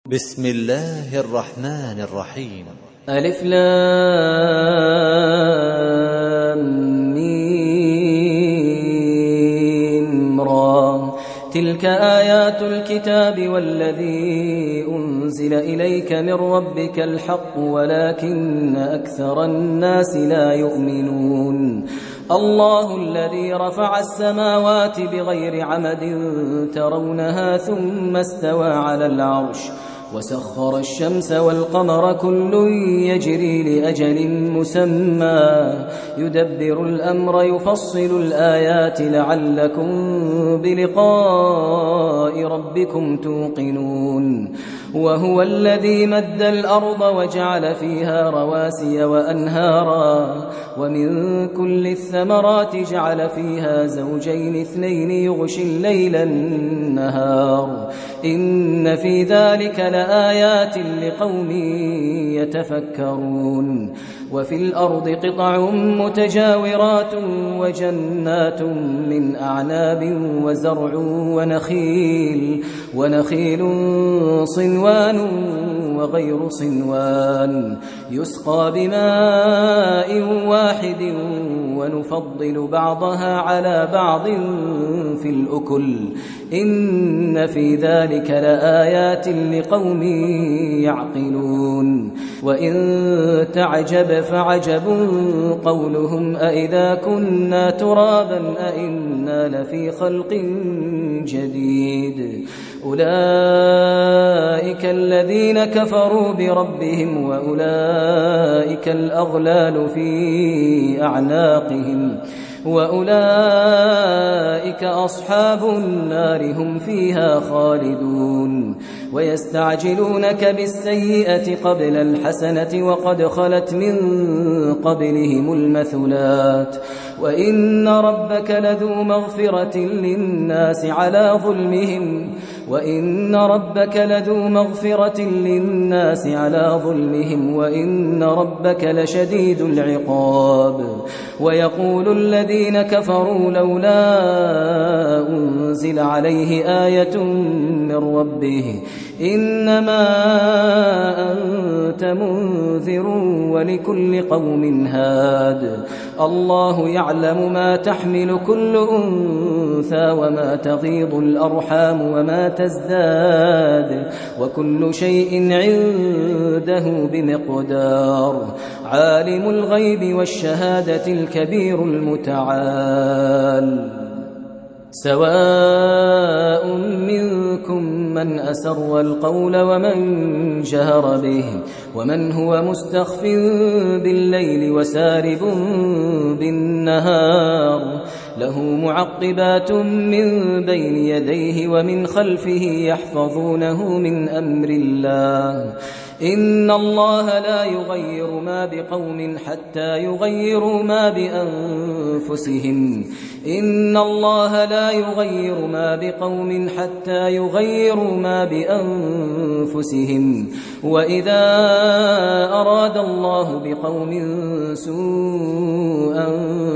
بسم الله الرحمن الرحيم. ألف لام ميم را. تلك آيات الكتاب والذي أنزل إليك من ربك الحق ولكن أكثر الناس لا يؤمنون. الله الذي رفع السماوات بغير عمد ترونها ثم استوى على العرش وسخر الشمس والقمر كل يجري لأجل مسمى يدبر الأمر يفصل الآيات لعلكم بلقاء ربكم توقنون. وهو الذي مد الأرض وجعل فيها رواسي وأنهارا ومن كل الثمرات جعل فيها زوجين اثنين يغشي الليل النهار إن في ذلك لآيات لقوم يتفكرون. وفي الأرض قطع متجاورات وجنات من أعناب وزرع ونخيل صنوان وغير صنوان يسقى بماء واحد ونفضل بعضها على بعض في الأكل إن في ذلك لآيات لقوم يعقلون. وإن تعجب فعجب قولهم أإذا كنا ترابا أإنا لفي خلق جديد أولئك الذين كفروا بربهم وأولئك الأغلال في أعناقهم وأولئك أصحاب النار هم فيها خالدون. ويستعجلونك بالسيئة قبل الحسنة وقد خلت من قبلهم المثلات وإن ربك لذو مغفرة للناس على ظلمهم وإن ربك لشديد العقاب. ويقول الذين كفروا لولا أنزل عليه آية من ربه إنما أنت منذر ولكل قوم هاد. الله يعلم ما تحمل كل أنثى وما تغيض الأرحام وما تزداد وكل شيء عنده بمقدار. عالم الغيب والشهادة الكبير المتعال. سواء منكم من أسر القول ومن جهر به ومن هو مستخف بالليل وسارب بالنهار له معقبات من بين يديه ومن خلفه يحفظونه من أمر الله إن الله لا يغير ما بقوم حتى يغيروا ما بأنفسهم إن الله لا يغير ما بقوم حتى يغيروا ما بأنفسهم وإذا أراد الله بقوم سوءا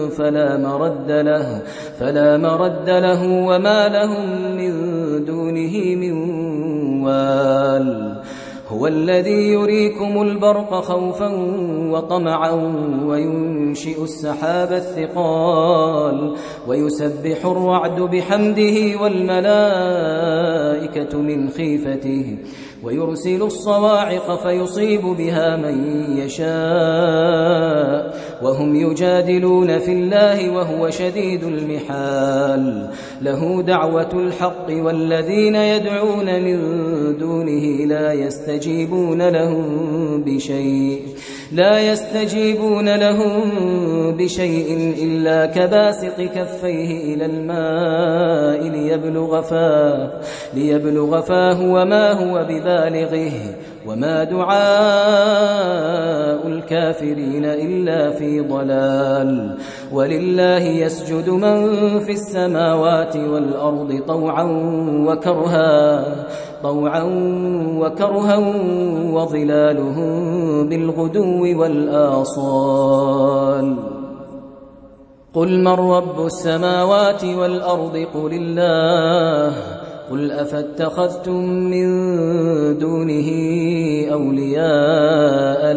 فلا مرد له وما لهم من دونه من وال. هو الذي يريكم البرق خوفا وطمعا وينشئ السحاب الثقال ويسبح الرعد بحمده والملائكة من خيفته ويرسل الصواعق فيصيب بها من يشاء وهم يجادلون في الله وهو شديد المحال. له دعوة الحق والذين يدعون من دونه لا يستجيبون لهم بشيء إلا كباسط كفيه إلى الماء ليبلغ فاه وما هو ببالغه وما دعاء الكافرين إلا في ضلال. ولله يسجد من في السماوات والأرض طوعا وكرها وظلالهم بالغدو والآصال. قل من رب السماوات والأرض قل الله قل أفاتخذتم من دونه أولياء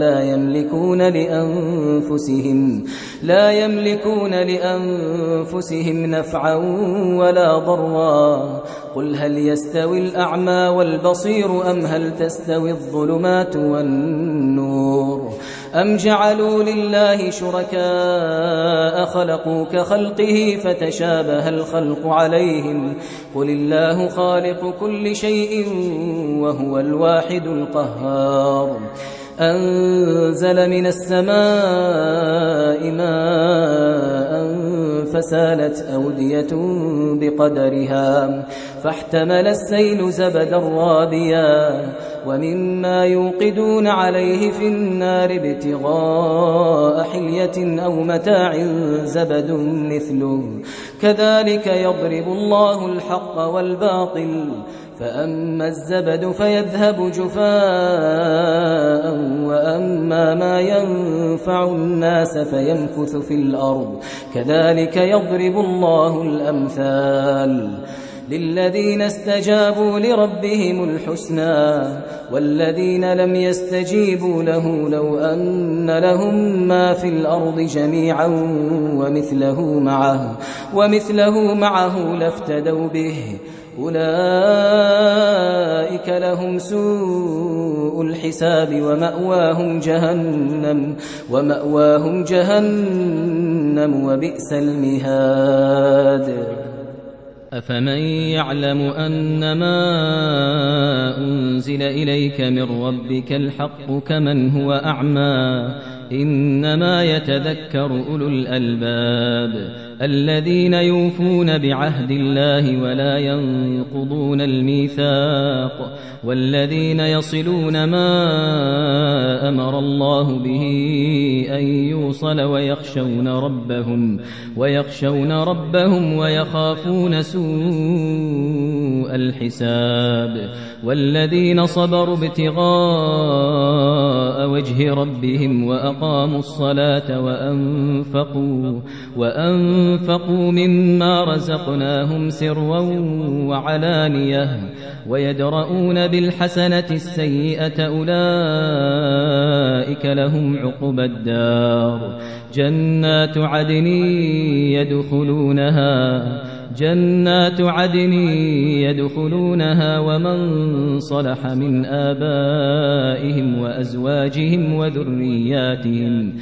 لا يملكون لأنفسهم نفعا ولا ضرا قل هل يستوي الأعمى والبصير أم هل تستوي الظلمات والنور أم جعلوا لله شركاء خلقوا كخلقه فتشابه الخلق عليهم قل الله خالق كل شيء وهو الواحد القهار أنزل من السماء ماء فسالت أودية بقدرها فاحتمل السيل زبدا رابيا ومما يوقدون عليه في النار ابتغاء حلية أو متاع زبد مثله كذلك يضرب الله الحق والباطل فأما الزبد فيذهب جفاء وأما ما ينفع الناس فيمكث في الأرض كذلك يضرب الله الأمثال للذين استجابوا لربهم الحسنى والذين لم يستجيبوا له لو أن لهم ما في الأرض جميعا ومثله معه لافتدوا به أولئك لهم سوء الحساب ومأواهم جهنم وبئس المهاد أفمن يعلم أنما أنزل إليك من ربك الحق كمن هو أعمى إنما يتذكر أولو الألباب الذين يوفون بعهد الله ولا ينقضون الميثاق والذين يصلون ما أمر الله به أن يوصل ويخشون ربهم ويخافون سوء الحساب والذين صبروا ابتغاء وجه ربهم وأقاموا الصلاة وأنفقوا مما رزقناهم سرا وعلانية ويدرؤون بالحسنة السيئة أولئك لهم عقبى الدار جنات عدن يدخلونها ومن صلح من آبائهم وأزواجهم وذرياتهم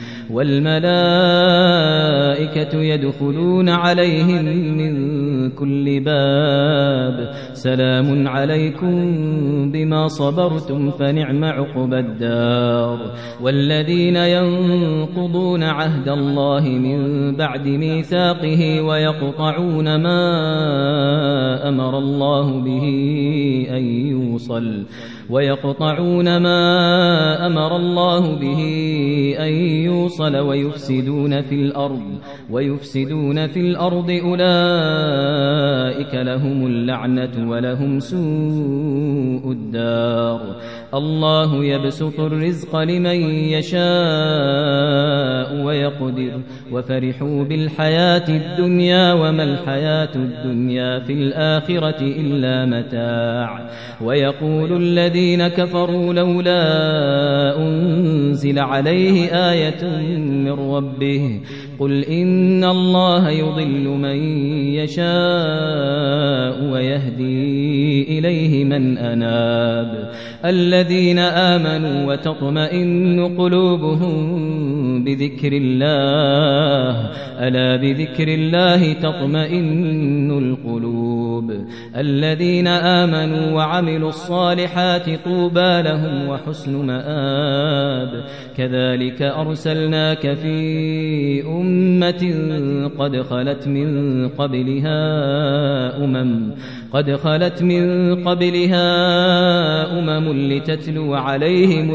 والملائكة يدخلون عليهم من كل باب سلام عليكم بما صبرتم فنعم عقبى الدار والذين ينقضون عهد الله من بعد ميثاقه ويقطعون ما أمر الله به أن يوصل ويفسدون في الأرض أولئك لهم اللعنة ولهم سوء الدار الله يبسط الرزق لمن يشاء ويقدر وفرحوا بالحياة الدنيا وما الحياة الدنيا في الآخرة إلا متاع ويقول الذين كفروا لولا أنزل عليه آية من ربه قل إن الله يضل من يشاء ويهدي إليه من أناب الذين آمنوا وتطمئن قلوبهم بذكر الله ألا بذكر الله تطمئن القلوب الذين آمنوا وعملوا الصالحات طوبى لهم وحسن مآب كذلك أرسلناك في أمة قد خلت من قبلها أمم لتتلو عليهم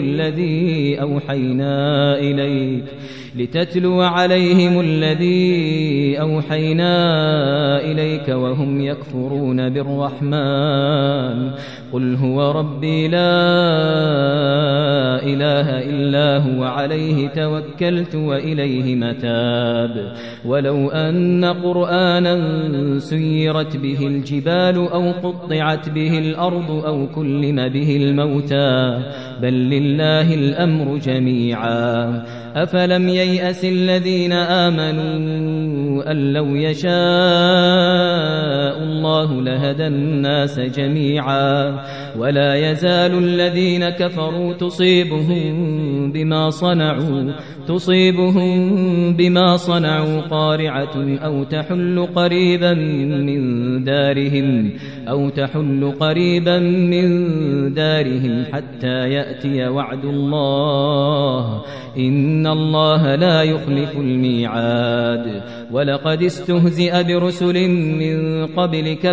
الذي أوحينا إليك وهم يكفرون بالرحمن قل هو ربي لا لا إله إلا هو عليه توكلت وإليه متاب ولو أن قرآنا سيرت به الجبال أو قطعت به الأرض أو كلم به الموتى بل لله الأمر جميعا أفلم ييأس الذين آمنوا أن لو يشاء الله لهدى الناس جميعا ولا يزال الذين كفروا تصيبهم بما صنعوا قارعة أو تحل قريبا من دارهم حتى يأتي وعد الله إن الله لا يخلف الميعاد ولقد استهزئ برسل من قبلك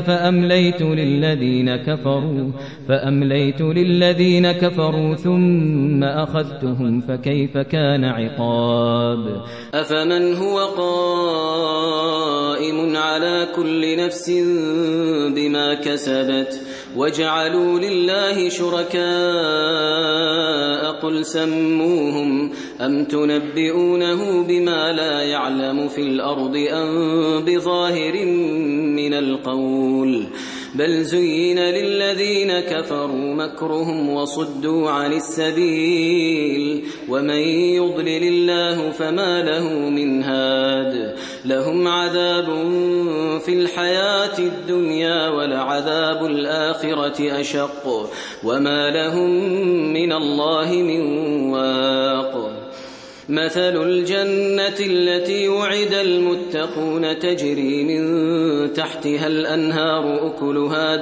فأمليت للذين كفروا ثم أخذتهم فكيف كان عقاب أفمن هو قائم على كل نفس بما كسبت وجعلوا لله شركاء قل سموهم أم تنبئونه بما لا يعلم في الأرض أم بظاهر من القول بل زين للذين كفروا مكرهم وصدوا عن السبيل ومن يضلل الله فما له من هاد لهم عذاب في الحياة الدنيا ولعذاب الآخرة أشق وما لهم من الله من واق مثل الجنة التي وعد المتقون تجري من تحتها الأنهار أكلها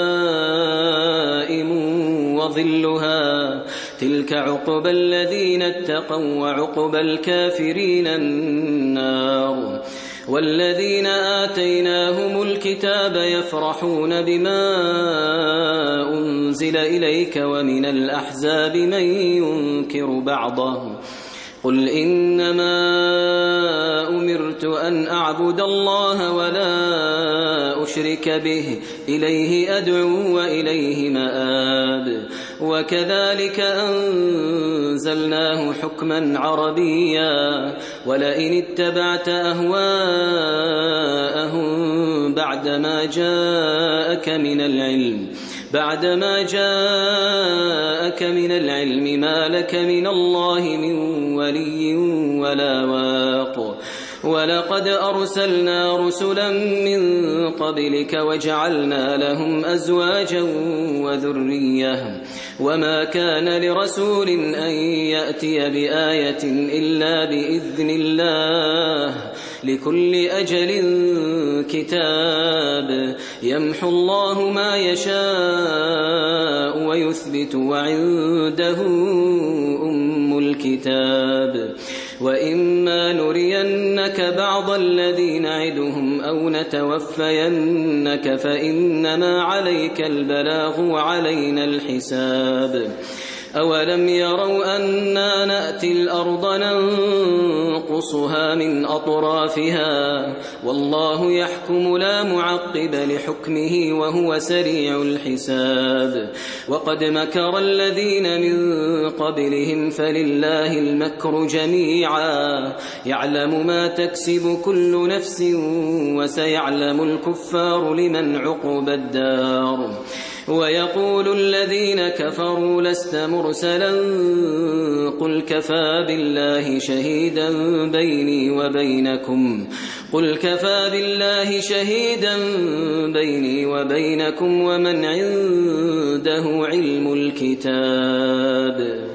دائم وظلها تلك عقبى الذين اتقوا وعقبى الكافرين النار والذين آتيناهم الكتاب يفرحون بما أنزل إليك ومن الأحزاب من ينكر بعضه قل إنما أمرت أن أعبد الله ولا أشرك به إليه أدعو وإليه مآب وكذلك أنزلناه حكما عربيا ولئن اتبعت أهواءهم بعدما جاءك من العلم ما لك من الله من ولي ولا واق ولقد أرسلنا رسلا من قبلك وجعلنا لهم أزواجا وذرية وما كان لرسول أن يأتي بآية إلا بإذن الله لكل أجل كتاب يمحو الله ما يشاء ويثبت وعنده أم الكتاب وإما نرينك بعض الذي نعدهم أو نتوفينك فإنما عليك البلاغ وعلينا الحساب أولم يروا أنا نأتي الأرض ننقصها من أطرافها والله يحكم لا معقب لحكمه وهو سريع الحساب وقد مكر الذين من قبلهم فلله المكر جميعا يعلم ما تكسب كل نفس وسيعلم الكفار لمن عقب الدار ويقول الذين كفروا لست مرسلا قل كفى بالله شهيدا بيني وبينكم ومن عنده علم الكتاب